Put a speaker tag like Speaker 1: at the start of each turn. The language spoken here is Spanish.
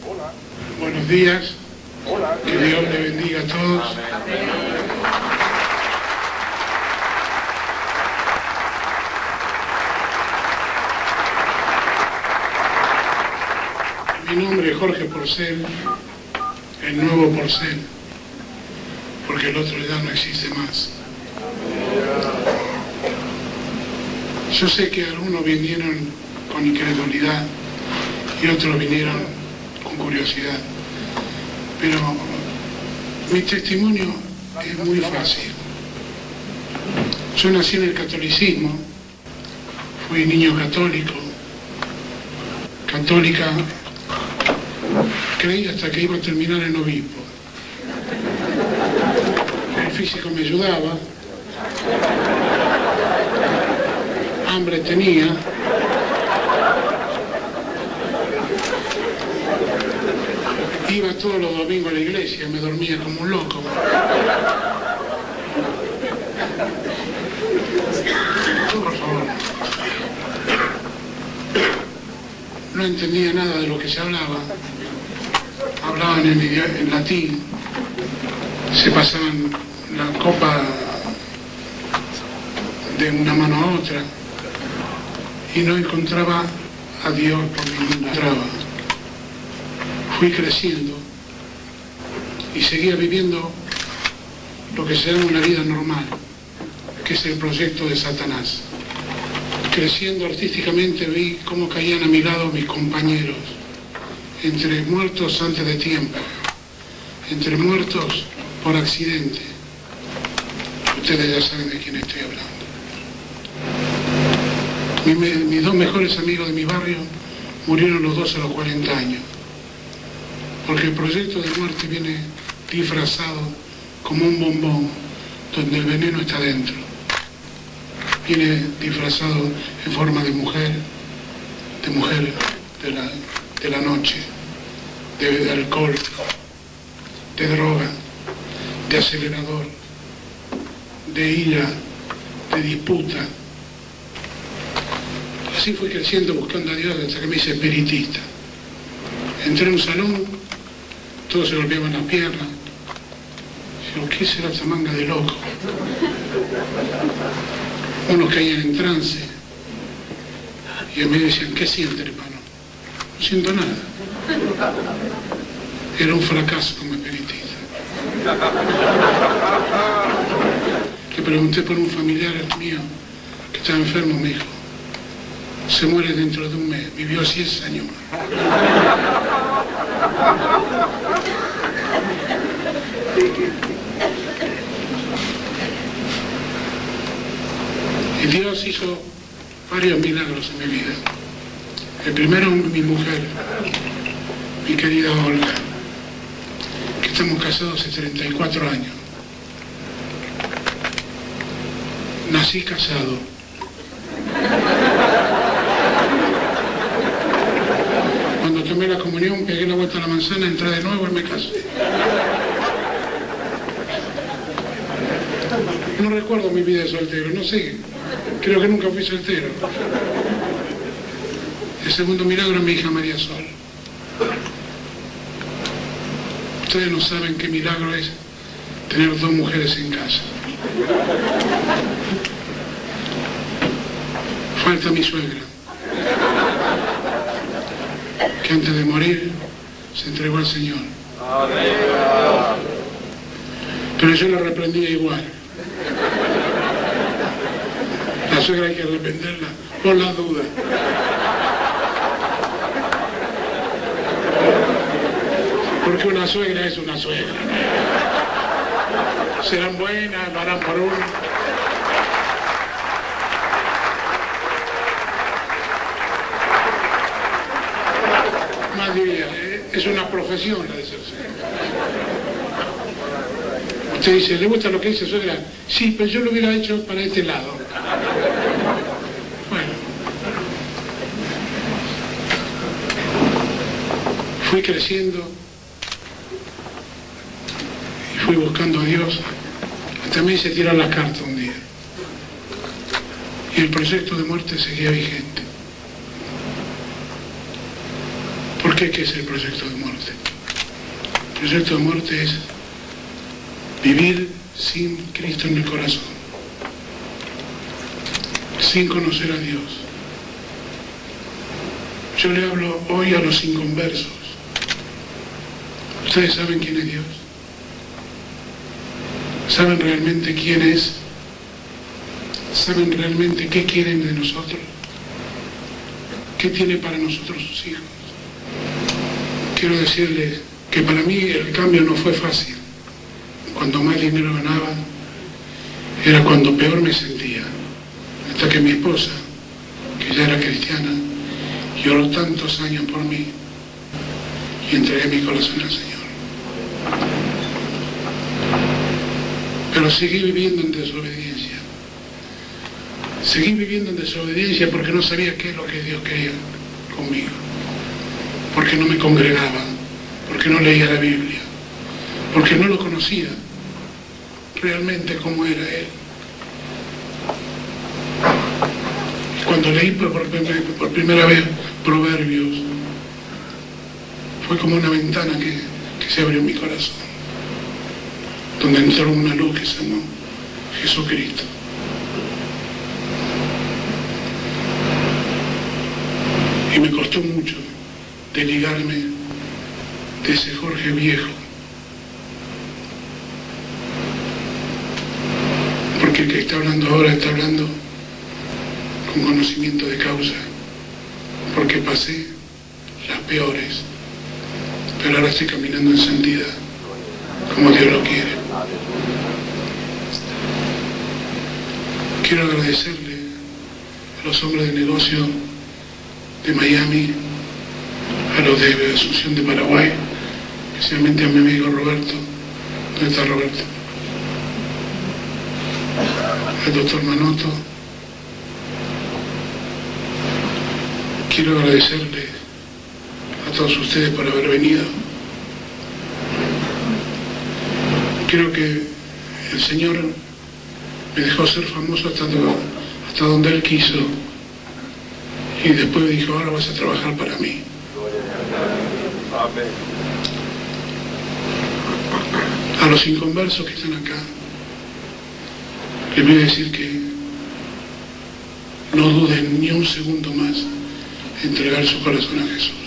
Speaker 1: Buenos días. Que Dios le bendiga a todos. Mi nombre es Jorge Porcel, el nuevo Porcel, porque el otro ya no existe más. Yo sé que algunos vinieron con incredulidad y otros vinieron con curiosidad, pero mi testimonio es muy fácil. Yo nací en el catolicismo, fui niño católico, católica, creí hasta que iba a terminar en obispo. El físico me ayudaba, hambre tenía, iba todos los domingos a la iglesia, me dormía como un loco. Por favor. No entendía nada de lo que se hablaba. Hablaban en latín, se pasaban la copa de una mano a otra y no encontraba a Dios por ningún lado. Fui creciendo y seguía viviendo lo que se llama una vida normal, que es el proyecto de Satanás. Creciendo artísticamente vi cómo caían a mi lado mis compañeros, entre muertos antes de tiempo, entre muertos por accidente. Ustedes ya saben de quién estoy hablando. Mis dos mejores amigos de mi barrio murieron los dos a los 40 años, porque el proyecto de muerte viene disfrazado como un bombón donde el veneno está dentro. Viene disfrazado en forma de mujer de la noche, de alcohol, de droga, de acelerador, de ira, de disputa. Así fui creciendo buscando a Dios hasta que me hice espiritista. Entré en un salón, todos se golpeaban las piernas. Digo, ¿qué será esa manga de loco? Unos caían en trance y a mí me decían, ¿qué siente, hermano? No siento nada. Era un fracaso como espiritista. Le pregunté por un familiar mío que estaba enfermo, me dijo, se muere dentro de un mes, vivió 10 años más. Y Dios hizo varios milagros en mi vida. El primero, mi mujer, mi querida Olga, que estamos casados hace 34 años. Nací casado. Cuando tomé la comunión, pegué la vuelta a la manzana, entré de nuevo y me casé. No recuerdo mi vida de soltero, no sé. Creo que nunca fui soltero. El segundo milagro es mi hija María Sol. Ustedes no saben qué milagro es tener dos mujeres en casa. Falta mi suegra, que antes de morir se entregó al Señor. Pero yo la reprendía igual. La suegra hay que arrepentirla por las dudas. Porque una suegra es una suegra. Serán buenas, harán por uno. Más diría, es una profesión la de ser suegra. Usted dice, ¿le gusta lo que dice suegra? Sí, pero yo lo hubiera hecho para este lado. Bueno. Fui creciendo y fui buscando a Dios. Hasta me hice tirar las cartas un día. Y el proyecto de muerte seguía vigente. ¿Por qué? ¿Qué es el proyecto de muerte? El proyecto de muerte es vivir sin Cristo en el corazón, sin conocer a Dios. Yo le hablo hoy a los inconversos. ¿Ustedes saben quién es Dios? ¿Saben realmente quién es? ¿Saben realmente qué quieren de nosotros? ¿Qué tiene para nosotros sus hijos? Quiero decirles que para mí el cambio no fue fácil. Cuando más dinero ganaba, era cuando peor me sentía. Hasta que mi esposa, que ya era cristiana, lloró tantos años por mí y entregué mi corazón al Señor. Pero seguí viviendo en desobediencia. Seguí viviendo en desobediencia porque no sabía qué es lo que Dios quería conmigo. Porque no me congregaba, porque no leía la Biblia, porque no lo conocía realmente cómo era Él. Cuando leí por primera vez Proverbios, fue como una ventana que se abrió en mi corazón, donde entró una luz que se llamó Jesucristo. Y me costó mucho desligarme de ese Jorge viejo, porque el que está hablando ahora está hablando con conocimiento de causa, porque pasé las peores, pero ahora estoy caminando en santidad, como Dios lo quiere. Quiero agradecerle a los hombres de negocio de Miami, a los de Asunción de Paraguay, especialmente a mi amigo Roberto. ¿Dónde está Roberto? Al doctor Manotto. Quiero agradecerle a todos ustedes por haber venido. Creo que el Señor me dejó ser famoso hasta donde Él quiso, y después me dijo: ahora vas a trabajar para mí. A los inconversos que están acá, les voy a decir que no duden ni un segundo más en entregar su corazón a Jesús.